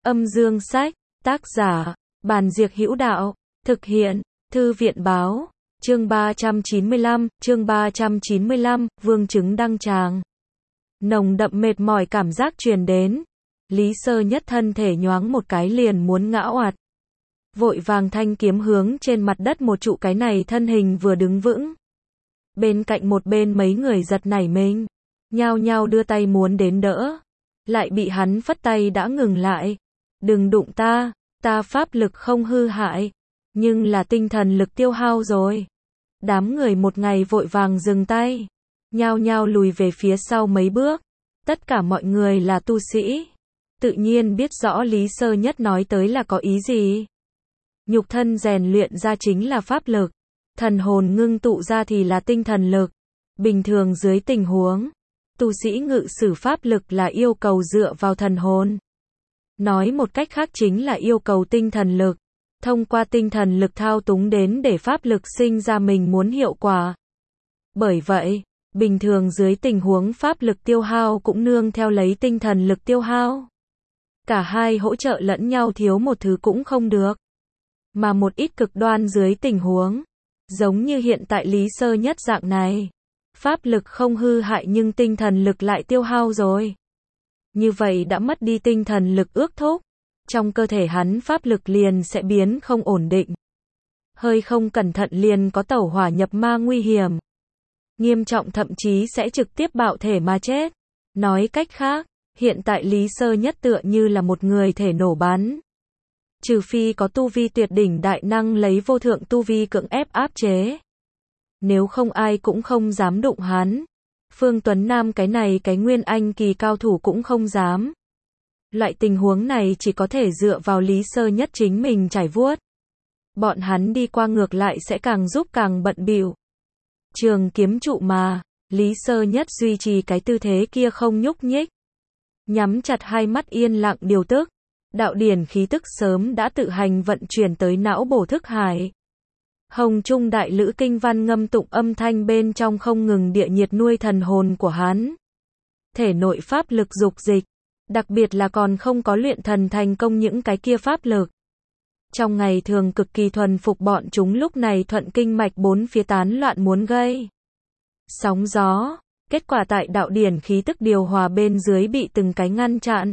Âm dương sách, tác giả, Bàn Diệc Hữu Đạo, thực hiện, Thư viện báo, chương 395, vương chứng đăng tràng. Nồng đậm mệt mỏi cảm giác truyền đến. Lý Sơ Nhất thân thể nhoáng một cái liền muốn ngã oạt. Vội vàng thanh kiếm hướng trên mặt đất một trụ, cái này thân hình vừa đứng vững. Bên cạnh một bên mấy người giật nảy mình, nhao nhao đưa tay muốn đến đỡ. Lại bị hắn phất tay đã ngừng lại. Đừng đụng ta, ta pháp lực không hư hại, nhưng là tinh thần lực tiêu hao rồi. Đám người một ngày vội vàng dừng tay, nhao nhao lùi về phía sau mấy bước. Tất cả mọi người là tu sĩ, tự nhiên biết rõ Lý Sơ Nhất nói tới là có ý gì. Nhục thân rèn luyện ra chính là pháp lực, thần hồn ngưng tụ ra thì là tinh thần lực. Bình thường dưới tình huống, tu sĩ ngự sử pháp lực là yêu cầu dựa vào thần hồn. Nói một cách khác chính là yêu cầu tinh thần lực, thông qua tinh thần lực thao túng đến để pháp lực sinh ra mình muốn hiệu quả. Bởi vậy, bình thường dưới tình huống pháp lực tiêu hao cũng nương theo lấy tinh thần lực tiêu hao. Cả hai hỗ trợ lẫn nhau, thiếu một thứ cũng không được. Mà một ít cực đoan dưới tình huống, giống như hiện tại Lý Sơ Nhất dạng này, pháp lực không hư hại nhưng tinh thần lực lại tiêu hao rồi. Như vậy đã mất đi tinh thần lực ước thúc, trong cơ thể hắn pháp lực liền sẽ biến không ổn định. Hơi không cẩn thận liền có tẩu hỏa nhập ma nguy hiểm. Nghiêm trọng thậm chí sẽ trực tiếp bạo thể mà chết. Nói cách khác, hiện tại Lý Sơ Nhất tựa như là một người thể nổ bắn. Trừ phi có tu vi tuyệt đỉnh đại năng lấy vô thượng tu vi cưỡng ép áp chế. Nếu không ai cũng không dám đụng hắn. Phương Tuấn Nam cái này cái nguyên anh kỳ cao thủ cũng không dám. Loại tình huống này chỉ có thể dựa vào Lý Sơ Nhất chính mình trải vuốt. Bọn hắn đi qua ngược lại sẽ càng giúp càng bận bịu. Trường kiếm trụ mà, Lý Sơ Nhất duy trì cái tư thế kia không nhúc nhích. Nhắm chặt hai mắt yên lặng điều tức. Đạo điển khí tức sớm đã tự hành vận chuyển tới não bổ thức hải. Hồng Trung Đại Lữ kinh văn ngâm tụng âm thanh bên trong không ngừng địa nhiệt nuôi thần hồn của hắn. Thể nội pháp lực dục dịch, đặc biệt là còn không có luyện thần thành công những cái kia pháp lực. Trong ngày thường cực kỳ thuần phục, bọn chúng lúc này thuận kinh mạch bốn phía tán loạn muốn gây sóng gió. Kết quả tại đạo điển khí tức điều hòa bên dưới bị từng cái ngăn chặn.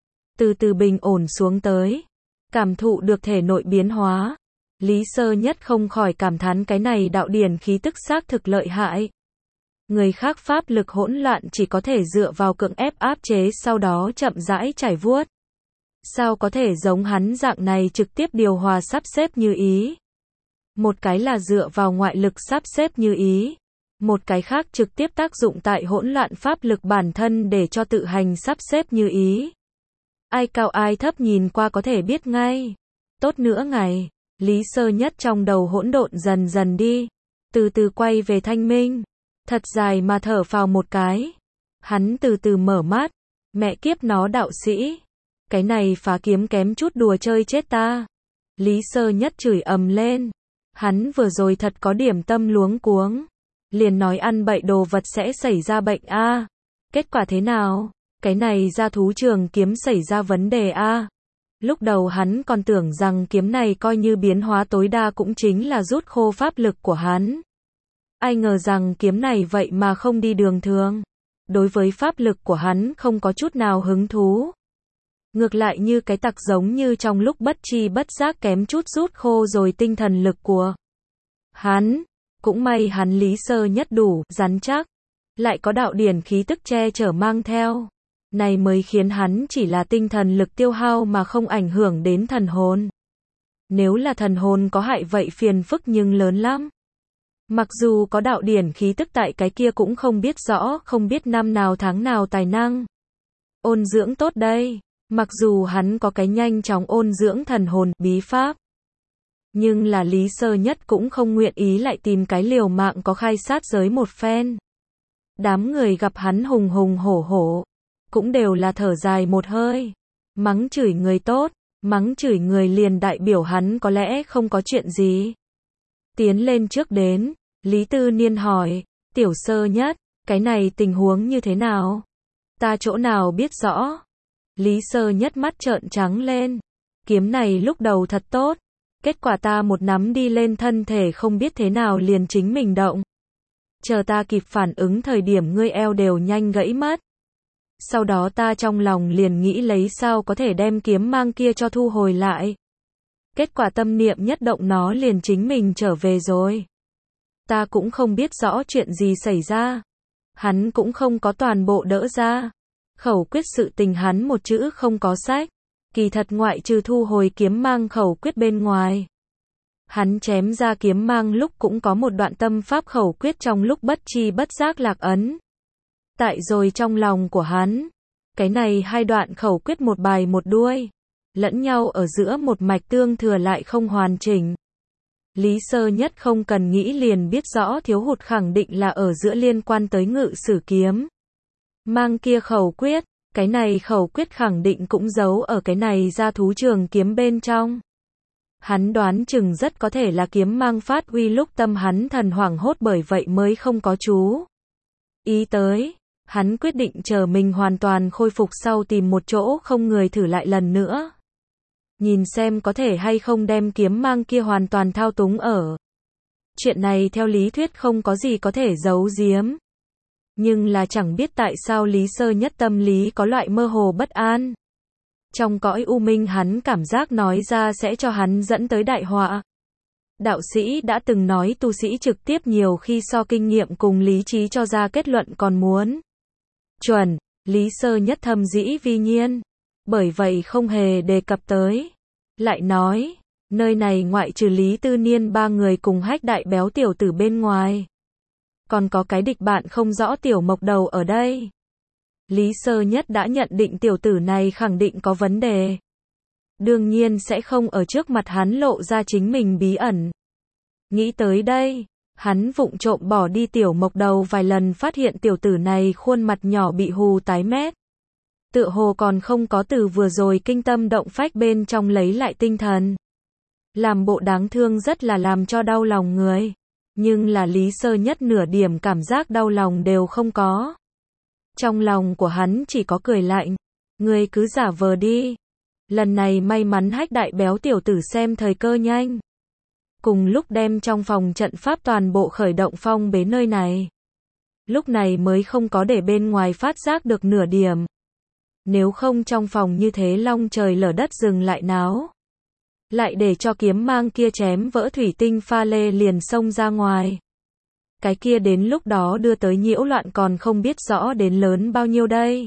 Từ từ bình ổn xuống tới. Cảm thụ được thể nội biến hóa. Lý Sơ Nhất không khỏi cảm thán cái này đạo điển khí tức xác thực lợi hại. Người khác pháp lực hỗn loạn chỉ có thể dựa vào cưỡng ép áp chế sau đó chậm rãi trải vuốt. Sao có thể giống hắn dạng này trực tiếp điều hòa sắp xếp như ý. Một cái là dựa vào ngoại lực sắp xếp như ý. Một cái khác trực tiếp tác dụng tại hỗn loạn pháp lực bản thân để cho tự hành sắp xếp như ý. Ai cao ai thấp nhìn qua có thể biết ngay. Tốt nữa ngày, Lý Sơ Nhất trong đầu hỗn độn dần dần đi. Từ từ quay về thanh minh. Thật dài mà thở phào một cái. Hắn từ từ mở mắt. Mẹ kiếp nó đạo sĩ. Cái này phá kiếm kém chút đùa chơi chết ta. Lý Sơ Nhất chửi ầm lên. Hắn vừa rồi thật có điểm tâm luống cuống. Liền nói ăn bậy đồ vật sẽ xảy ra bệnh a. Kết quả thế nào? Cái này ra thú trường kiếm xảy ra vấn đề a. Lúc đầu hắn còn tưởng rằng kiếm này coi như biến hóa tối đa cũng chính là rút khô pháp lực của hắn. Ai ngờ rằng kiếm này vậy mà không đi đường thường. Đối với pháp lực của hắn không có chút nào hứng thú. Ngược lại như cái tặc giống như trong lúc bất chi bất giác kém chút rút khô rồi tinh thần lực của hắn. Cũng may hắn Lý Sơ Nhất đủ rắn chắc. Lại có đạo điển khí tức che chở mang theo. Này mới khiến hắn chỉ là tinh thần lực tiêu hao mà không ảnh hưởng đến thần hồn. Nếu là thần hồn có hại vậy phiền phức nhưng lớn lắm. Mặc dù có đạo điển khí tức tại cái kia cũng không biết rõ, không biết năm nào tháng nào tài năng ôn dưỡng tốt đây. Mặc dù hắn có cái nhanh chóng ôn dưỡng thần hồn bí pháp. Nhưng là Lý Sơ Nhất cũng không nguyện ý lại tìm cái liều mạng có khai sát giới một phen. Đám người gặp hắn hùng hùng hổ hổ. Cũng đều là thở dài một hơi. Mắng chửi người tốt. Mắng chửi người liền đại biểu hắn có lẽ không có chuyện gì. Tiến lên trước đến. Lý Tư Niên hỏi. Tiểu Sơ Nhất. Cái này tình huống như thế nào? Ta chỗ nào biết rõ. Lý Sơ Nhất mắt trợn trắng lên. Kiếm này lúc đầu thật tốt. Kết quả ta một nắm đi lên thân thể không biết thế nào liền chính mình động. Chờ ta kịp phản ứng thời điểm ngươi eo đều nhanh gãy mất. Sau đó ta trong lòng liền nghĩ lấy sao có thể đem kiếm mang kia cho thu hồi lại. Kết quả tâm niệm nhất động nó liền chính mình trở về rồi. Ta cũng không biết rõ chuyện gì xảy ra. Hắn cũng không có toàn bộ đỡ ra. Khẩu quyết sự tình hắn một chữ không có sách. Kỳ thật ngoại trừ thu hồi kiếm mang khẩu quyết bên ngoài. Hắn chém ra kiếm mang lúc cũng có một đoạn tâm pháp khẩu quyết trong lúc bất chi bất giác lạc ấn. Tại rồi trong lòng của hắn. Cái này hai đoạn khẩu quyết một bài một đuôi. Lẫn nhau ở giữa một mạch tương thừa lại không hoàn chỉnh. Lý Sơ Nhất không cần nghĩ liền biết rõ thiếu hụt khẳng định là ở giữa liên quan tới ngự sử kiếm. Mang kia khẩu quyết, cái này khẩu quyết khẳng định cũng giấu ở cái này ra thú trường kiếm bên trong. Hắn đoán chừng rất có thể là kiếm mang phát uy lúc tâm hắn thần hoảng hốt bởi vậy mới không có chú ý tới. Hắn quyết định chờ mình hoàn toàn khôi phục sau tìm một chỗ không người thử lại lần nữa. Nhìn xem có thể hay không đem kiếm mang kia hoàn toàn thao túng ở. Chuyện này theo lý thuyết không có gì có thể giấu giếm. Nhưng là chẳng biết tại sao Lý Sơ Nhất tâm lý có loại mơ hồ bất an. Trong cõi u minh hắn cảm giác nói ra sẽ cho hắn dẫn tới đại họa. Đạo sĩ đã từng nói tu sĩ trực tiếp nhiều khi so kinh nghiệm cùng lý trí cho ra kết luận còn muốn chuẩn. Lý Sơ Nhất thầm dĩ vi nhiên. Bởi vậy không hề đề cập tới. Lại nói, nơi này ngoại trừ Lý Tư Niên ba người cùng Hách Đại Béo tiểu tử bên ngoài. Còn có cái địch bạn không rõ tiểu mộc đầu ở đây. Lý Sơ Nhất đã nhận định tiểu tử này khẳng định có vấn đề. Đương nhiên sẽ không ở trước mặt hắn lộ ra chính mình bí ẩn. Nghĩ tới đây, hắn vụng trộm bỏ đi tiểu mộc đầu vài lần phát hiện tiểu tử này khuôn mặt nhỏ bị hù tái mét. Tựa hồ còn không có từ vừa rồi kinh tâm động phách bên trong lấy lại tinh thần. Làm bộ đáng thương rất là làm cho đau lòng người. Nhưng là Lý Sơ Nhất nửa điểm cảm giác đau lòng đều không có. Trong lòng của hắn chỉ có cười lạnh. Ngươi cứ giả vờ đi. Lần này may mắn Hách Đại Béo tiểu tử xem thời cơ nhanh. Cùng lúc đem trong phòng trận pháp toàn bộ khởi động phong bế nơi này. Lúc này mới không có để bên ngoài phát giác được nửa điểm. Nếu không trong phòng như thế long trời lở đất dừng lại náo. Lại để cho kiếm mang kia chém vỡ thủy tinh pha lê liền xông ra ngoài. Cái kia đến lúc đó đưa tới nhiễu loạn còn không biết rõ đến lớn bao nhiêu đây.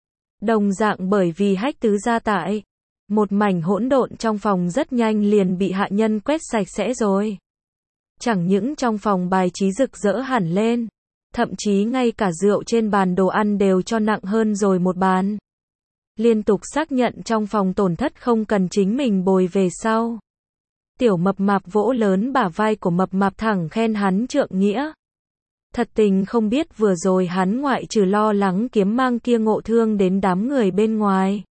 Đồng dạng bởi vì Hách tứ gia tại. Một mảnh hỗn độn trong phòng rất nhanh liền bị hạ nhân quét sạch sẽ rồi. Chẳng những trong phòng bài trí rực rỡ hẳn lên. Thậm chí ngay cả rượu trên bàn đồ ăn đều cho nặng hơn rồi một bàn. Liên tục xác nhận trong phòng tổn thất không cần chính mình bồi về sau. Tiểu mập mạp vỗ lớn bả vai của mập mạp thẳng khen hắn trượng nghĩa. Thật tình không biết vừa rồi hắn ngoại trừ lo lắng kiếm mang kia ngộ thương đến đám người bên ngoài.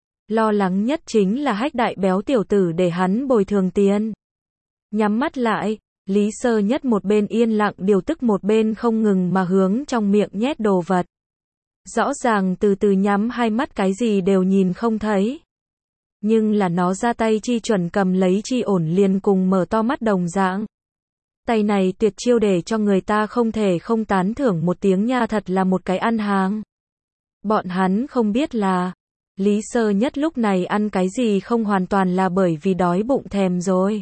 Lo lắng nhất chính là Hách Đại Béo tiểu tử để hắn bồi thường tiền. Nhắm mắt lại, Lý Sơ Nhất một bên yên lặng điều tức một bên không ngừng mà hướng trong miệng nhét đồ vật. Rõ ràng từ từ nhắm hai mắt cái gì đều nhìn không thấy. Nhưng là nó ra tay chi chuẩn cầm lấy chi ổn liền cùng mở to mắt đồng dạng. Tay này tuyệt chiêu để cho người ta không thể không tán thưởng một tiếng nha thật là một cái ăn hàng. Bọn hắn không biết là, Lý Sơ Nhất lúc này ăn cái gì không hoàn toàn là bởi vì đói bụng thèm rồi.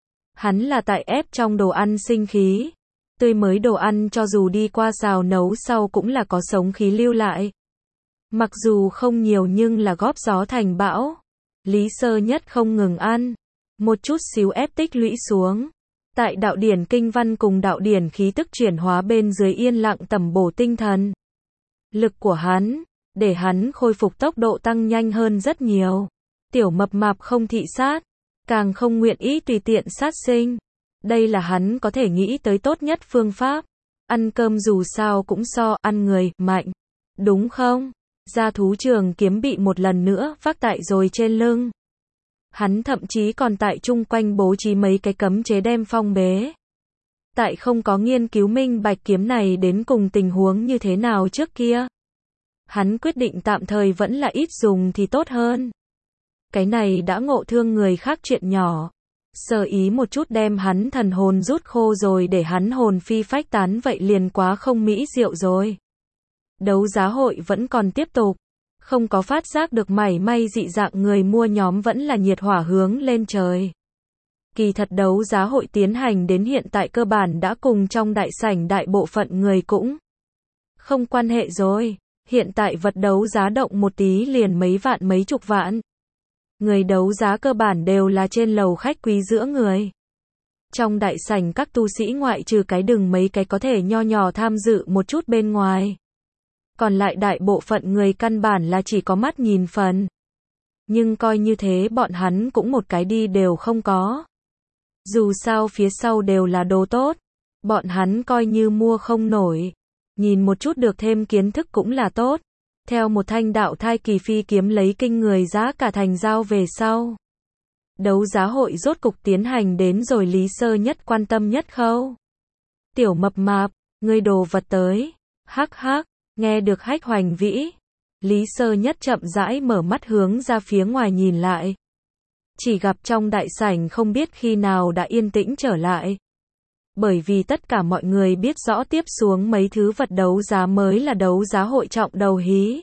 Hắn là tại ép trong đồ ăn sinh khí. Tươi mới đồ ăn cho dù đi qua xào nấu sau cũng là có sống khí lưu lại. Mặc dù không nhiều nhưng là góp gió thành bão. Lý Sơ Nhất không ngừng ăn. Một chút xíu ép tích lũy xuống. Tại đạo điển kinh văn cùng đạo điển khí tức chuyển hóa bên dưới yên lặng tẩm bổ tinh thần. Lực của hắn, để hắn khôi phục tốc độ tăng nhanh hơn rất nhiều. Tiểu mập mạp không thị sát, càng không nguyện ý tùy tiện sát sinh. Đây là hắn có thể nghĩ tới tốt nhất phương pháp. Ăn cơm dù sao cũng so ăn người mạnh. Đúng không? Ra thú trường kiếm bị một lần nữa vác tại rồi trên lưng. Hắn thậm chí còn tại chung quanh bố trí mấy cái cấm chế đem phong bế. Tại không có nghiên cứu minh bạch kiếm này đến cùng tình huống như thế nào trước kia. Hắn quyết định tạm thời vẫn là ít dùng thì tốt hơn. Cái này đã ngộ thương người khác chuyện nhỏ. Sơ ý một chút đem hắn thần hồn rút khô rồi để hắn hồn phi phách tán vậy liền quá không mỹ diệu rồi. Đấu giá hội vẫn còn tiếp tục. Không có phát giác được mảy may dị dạng, người mua nhóm vẫn là nhiệt hỏa hướng lên trời. Kỳ thật đấu giá hội tiến hành đến hiện tại cơ bản đã cùng trong đại sảnh đại bộ phận người cũng không quan hệ rồi. Hiện tại vật đấu giá động một tí liền mấy vạn mấy chục vạn. Người đấu giá cơ bản đều là trên lầu khách quý giữa người. Trong đại sảnh các tu sĩ ngoại trừ cái đừng mấy cái có thể nho nhỏ tham dự một chút bên ngoài. Còn lại đại bộ phận người căn bản là chỉ có mắt nhìn phần. Nhưng coi như thế bọn hắn cũng một cái đi đều không có. Dù sao phía sau đều là đồ tốt. Bọn hắn coi như mua không nổi. Nhìn một chút được thêm kiến thức cũng là tốt. Theo một thanh đạo thai kỳ phi kiếm lấy kinh người giá cả thành giao về sau. Đấu giá hội rốt cục tiến hành đến rồi Lý Sơ Nhất quan tâm nhất khâu. Tiểu mập mạp, ngươi đồ vật tới. Hắc hắc, nghe được Hách Hoành Vĩ. Lý Sơ Nhất chậm rãi mở mắt hướng ra phía ngoài nhìn lại. Chỉ gặp trong đại sảnh không biết khi nào đã yên tĩnh trở lại. Bởi vì tất cả mọi người biết rõ tiếp xuống mấy thứ vật đấu giá mới là đấu giá hội trọng đầu hí.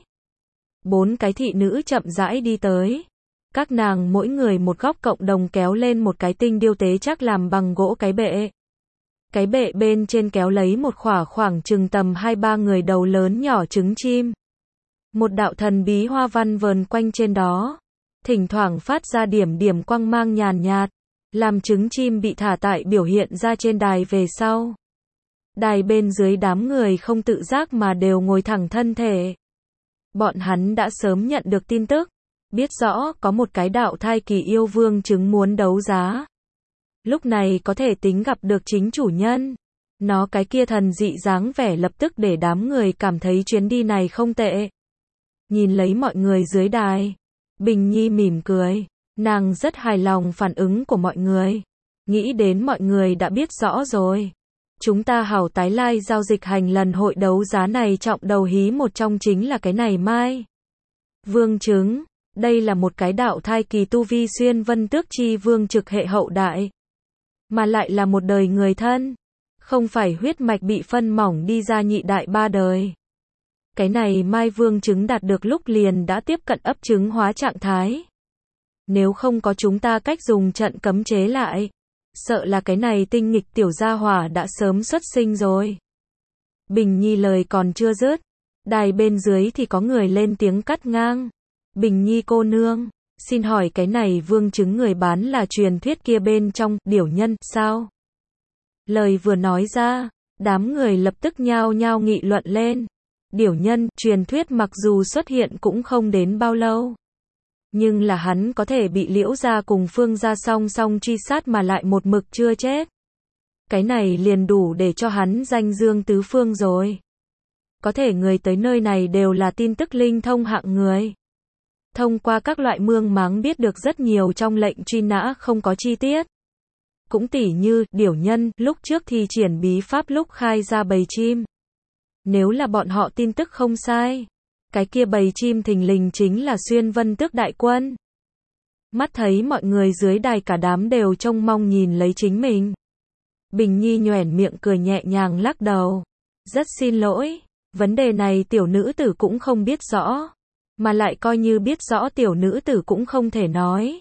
4 cái thị nữ chậm rãi đi tới. Các nàng mỗi người một góc cộng đồng kéo lên một cái tinh điêu tế chắc làm bằng gỗ cái bệ. Cái bệ bên trên kéo lấy một khoảng chừng tầm 2-3 người đầu lớn nhỏ trứng chim. Một đạo thần bí hoa văn vờn quanh trên đó. Thỉnh thoảng phát ra điểm điểm quang mang nhàn nhạt. Làm trứng chim bị thả tại biểu hiện ra trên đài về sau. Đài bên dưới đám người không tự giác mà đều ngồi thẳng thân thể. Bọn hắn đã sớm nhận được tin tức. Biết rõ có một cái đạo thai kỳ yêu vương trứng muốn đấu giá. Lúc này có thể tính gặp được chính chủ nhân. Nó cái kia thần dị dáng vẻ lập tức để đám người cảm thấy chuyến đi này không tệ. Nhìn lấy mọi người dưới đài. Bình Nhi mỉm cười. Nàng rất hài lòng phản ứng của mọi người. Nghĩ đến mọi người đã biết rõ rồi. Chúng ta hảo tái lai giao dịch hành lần hội đấu giá này trọng đầu hí một trong chính là cái này mai. Vương trứng. Đây là một cái đạo thai kỳ tu vi xuyên vân tước chi vương trực hệ hậu đại. Mà lại là một đời người thân. Không phải huyết mạch bị phân mỏng đi ra nhị đại 3 đời. Cái này mai vương trứng đạt được lúc liền đã tiếp cận ấp trứng hóa trạng thái. Nếu không có chúng ta cách dùng trận cấm chế lại, sợ là cái này tinh nghịch tiểu gia hỏa đã sớm xuất sinh rồi. Bình Nhi lời còn chưa dứt, đài bên dưới thì có người lên tiếng cắt ngang. Bình Nhi cô nương, xin hỏi cái này vương trứng người bán là truyền thuyết kia bên trong điểu nhân sao? Lời vừa nói ra, đám người lập tức nhao nhao nghị luận lên. Điểu nhân, truyền thuyết mặc dù xuất hiện cũng không đến bao lâu. Nhưng là hắn có thể bị Liễu gia cùng Phương gia song song truy sát mà lại một mực chưa chết. Cái này liền đủ để cho hắn danh dương tứ phương rồi. Có thể người tới nơi này đều là tin tức linh thông hạng người. Thông qua các loại mương máng biết được rất nhiều trong lệnh truy nã không có chi tiết. Cũng tỉ như, điểu nhân, lúc trước thi triển bí pháp lúc khai ra bầy chim. Nếu là bọn họ tin tức không sai. Cái kia bầy chim thình lình chính là xuyên vân tước đại quân. Mắt thấy mọi người dưới đài cả đám đều trông mong nhìn lấy chính mình. Bình Nhi nhoẻn miệng cười nhẹ nhàng lắc đầu. Rất xin lỗi, vấn đề này tiểu nữ tử cũng không biết rõ. Mà lại coi như biết rõ tiểu nữ tử cũng không thể nói.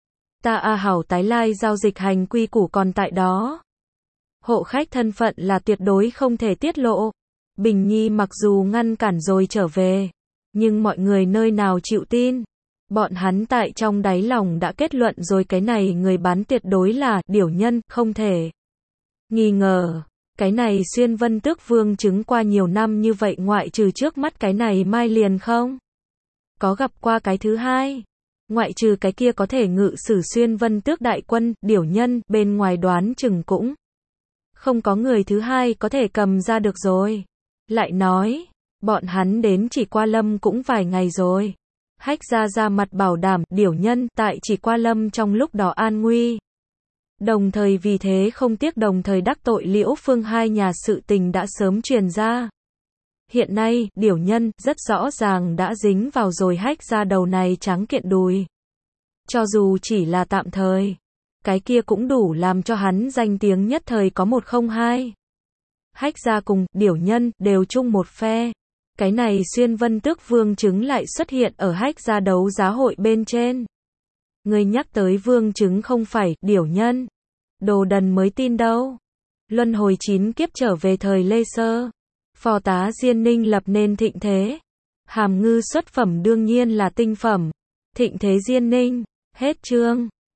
Ta hảo tái lai giao dịch hành quy củ còn tại đó. Hộ khách thân phận là tuyệt đối không thể tiết lộ. Bình Nhi mặc dù ngăn cản rồi trở về. Nhưng mọi người nơi nào chịu tin. Bọn hắn tại trong đáy lòng đã kết luận rồi cái này người bán tuyệt đối là điểu nhân, không thể nghi ngờ. Cái này xuyên vân tước vương trứng qua nhiều năm như vậy ngoại trừ trước mắt cái này mai liền không có gặp qua cái thứ hai. Ngoại trừ cái kia có thể ngự sử xuyên vân tước đại quân, điểu nhân, bên ngoài đoán chừng cũng không có người thứ hai có thể cầm ra được rồi. Lại nói, bọn hắn đến chỉ qua lâm cũng vài ngày rồi. Hách ra mặt bảo đảm, điểu nhân, tại chỉ qua lâm trong lúc đó an nguy. Đồng thời vì thế không tiếc đồng thời đắc tội Liễu Phương hai nhà sự tình đã sớm truyền ra. Hiện nay, điểu nhân, rất rõ ràng đã dính vào rồi hách ra đầu này trắng kiện đùi. Cho dù chỉ là tạm thời, cái kia cũng đủ làm cho hắn danh tiếng nhất thời có 102. Hách ra cùng, điểu nhân, đều chung một phe. Cái này Xuyên Vân Tước Vương Trứng lại xuất hiện ở hách ra đấu giá hội bên trên. Người nhắc tới Vương Trứng không phải, điểu nhân. Đồ đần mới tin đâu. Luân hồi 9 kiếp trở về thời Lê Sơ. Phò tá Diên Ninh lập nên thịnh thế. Hàm ngư xuất phẩm đương nhiên là tinh phẩm. Thịnh thế Diên Ninh. Hết chương.